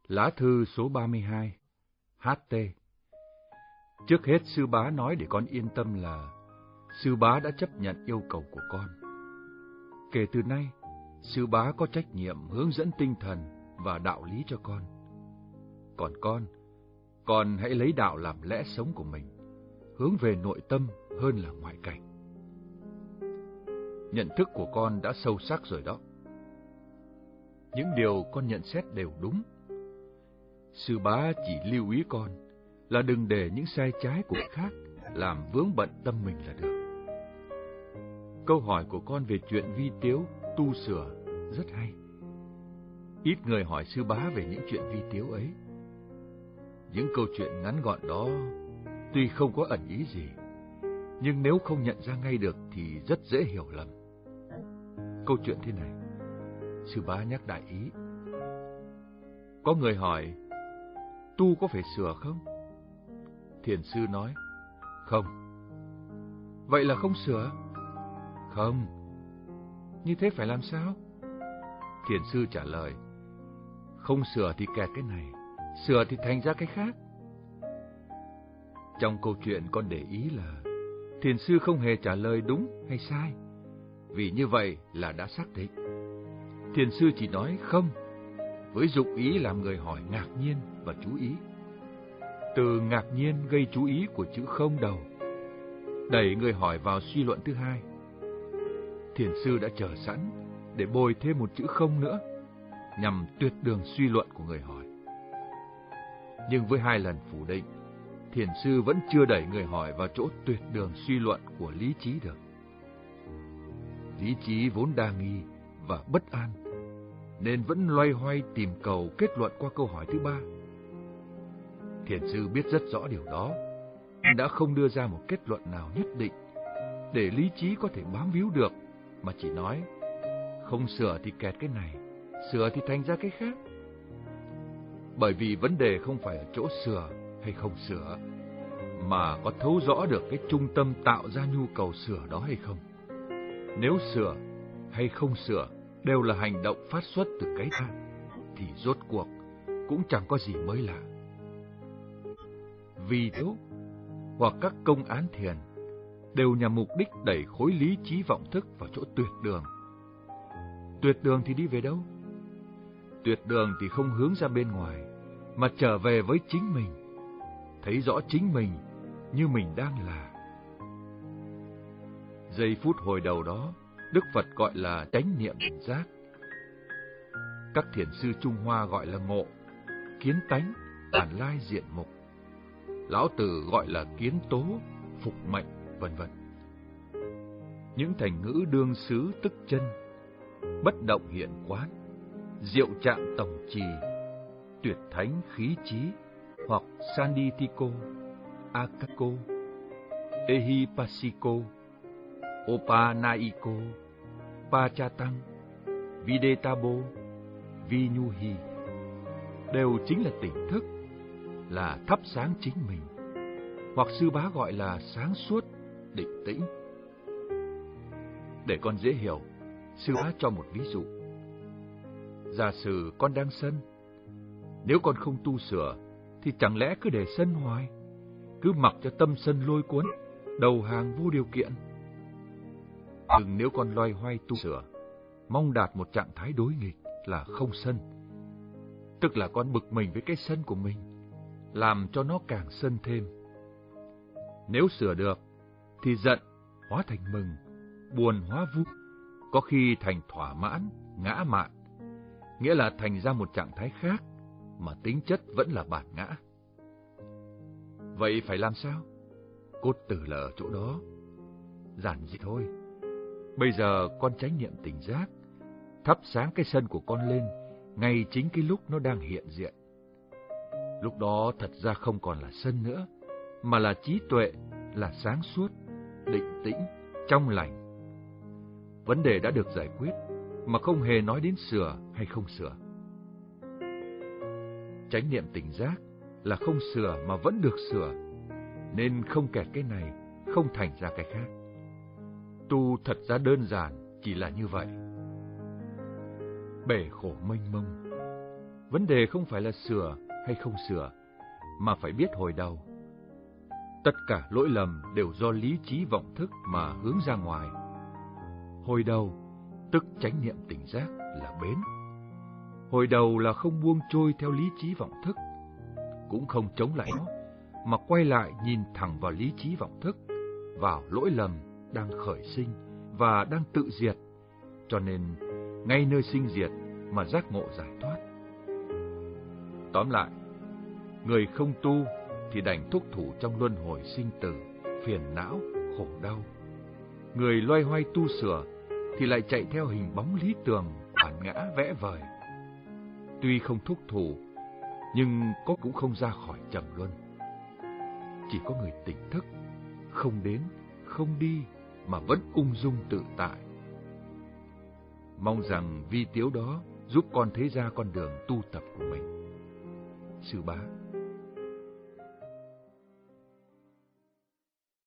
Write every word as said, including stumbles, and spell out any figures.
Lá thư số ba mươi hai, hát tê. Trước hết sư bá nói để con yên tâm là sư bá đã chấp nhận yêu cầu của con. Kể từ nay, sư bá có trách nhiệm hướng dẫn tinh thần và đạo lý cho con. Còn con, con hãy lấy đạo làm lẽ sống của mình, hướng về nội tâm hơn là ngoại cảnh. Nhận thức của con đã sâu sắc rồi đó. Những điều con nhận xét đều đúng. Sư bá chỉ lưu ý con là đừng để những sai trái của người khác làm vướng bận tâm mình là được. Câu hỏi của con về chuyện vi tiếu, tu sửa rất hay. Ít người hỏi sư bá về những chuyện vi tiếu ấy. Những câu chuyện ngắn gọn đó tuy không có ẩn ý gì, nhưng nếu không nhận ra ngay được thì rất dễ hiểu lầm. Câu chuyện thế này, sư bá nhắc đại ý. Có người hỏi, tu có phải sửa không? Thiền sư nói, không. Vậy là không sửa? Không. Như thế phải làm sao? Thiền sư trả lời, không sửa thì kẹt cái này, sửa thì thành ra cái khác. Trong câu chuyện con để ý là thiền sư không hề trả lời đúng hay sai, vì như vậy là đã xác định. Thiền sư chỉ nói không, với dụng ý làm người hỏi ngạc nhiên và chú ý. Từ ngạc nhiên gây chú ý của chữ không đầu, đẩy người hỏi vào suy luận thứ hai. Thiền sư đã chờ sẵn để bồi thêm một chữ không nữa, nhằm tuyệt đường suy luận của người hỏi. Nhưng với hai lần phủ định, thiền sư vẫn chưa đẩy người hỏi vào chỗ tuyệt đường suy luận của lý trí được. Lý trí vốn đa nghi và bất an, nên vẫn loay hoay tìm cầu kết luận qua câu hỏi thứ ba. Thiền sư biết rất rõ điều đó, đã không đưa ra một kết luận nào nhất định để lý trí có thể bám víu được, mà chỉ nói không sửa thì kẹt cái này, sửa thì thành ra cái khác. Bởi vì vấn đề không phải ở chỗ sửa hay không sửa, mà có thấu rõ được cái trung tâm tạo ra nhu cầu sửa đó hay không. Nếu sửa hay không sửa đều là hành động phát xuất từ cái ta, thì rốt cuộc cũng chẳng có gì mới lạ. Vì thiếu hoặc các công án thiền đều nhằm mục đích đẩy khối lý trí vọng thức vào chỗ tuyệt đường. Tuyệt đường thì đi về đâu? Tuyệt đường thì không hướng ra bên ngoài, mà trở về với chính mình, thấy rõ chính mình như mình đang là. Giây phút hồi đầu đó, Đức Phật gọi là chánh niệm tỉnh giác. Các thiền sư Trung Hoa gọi là ngộ, kiến tánh, bản lai diện mục. Lão Tử gọi là kiến tố, phục mệnh, vân vân. Những thành ngữ đương xứ tức chân, bất động hiện quán, diệu trạng tổng trì, tuyệt thánh khí trí, hoặc Sanditiko, Akako, Ehipasiko, Opanaiko, Pachatang, Videtabo, Vinyuhi đều chính là tỉnh thức, là thắp sáng chính mình, hoặc sư bá gọi là sáng suốt, định tĩnh. Để con dễ hiểu, sư bá cho một ví dụ. Giả sử con đang sân, nếu con không tu sửa thì chẳng lẽ cứ để sân hoài, cứ mặc cho tâm sân lôi cuốn, đầu hàng vô điều kiện. Nhưng nếu con loay hoay tu sửa, mong đạt một trạng thái đối nghịch là không sân, tức là con bực mình với cái sân của mình, làm cho nó càng sân thêm. Nếu sửa được thì giận hóa thành mừng, buồn hóa vui, có khi thành thỏa mãn, ngã mạn, nghĩa là thành ra một trạng thái khác mà tính chất vẫn là bản ngã. Vậy phải làm sao? Cốt tử là ở chỗ đó. Giản dị thôi. Bây giờ con chánh niệm tỉnh giác, thắp sáng cái sân của con lên, ngay chính cái lúc nó đang hiện diện. Lúc đó thật ra không còn là sân nữa, mà là trí tuệ, là sáng suốt, định tĩnh, trong lành. Vấn đề đã được giải quyết, mà không hề nói đến sửa hay không sửa. Chánh niệm tỉnh giác là không sửa mà vẫn được sửa, nên không kẹt cái này, không thành ra cái khác. Tu thật ra đơn giản, chỉ là như vậy. Bể khổ mênh mông, Vấn đề không phải là sửa hay không sửa, mà phải biết hồi đầu. Tất cả lỗi lầm đều do lý trí vọng thức mà hướng ra ngoài. Hồi đầu, tức chánh niệm tỉnh giác là bến. Hồi đầu là không buông trôi theo lý trí vọng thức, cũng không chống lại nó, mà quay lại nhìn thẳng vào lý trí vọng thức, vào lỗi lầm đang khởi sinh và đang tự diệt, cho nên ngay nơi sinh diệt mà giác ngộ giải thoát. Tóm lại, người không tu thì đành thúc thủ trong luân hồi sinh tử, phiền não, khổ đau. Người loay hoay tu sửa thì lại chạy theo hình bóng lý tưởng, bản ngã vẽ vời. Tuy không thúc thủ, nhưng có cũng không ra khỏi trầm luân. Chỉ có người tỉnh thức, không đến, không đi, mà vẫn ung dung tự tại. Mong rằng vi tiếu đó giúp con thấy ra con đường tu tập của mình. Sư Bá.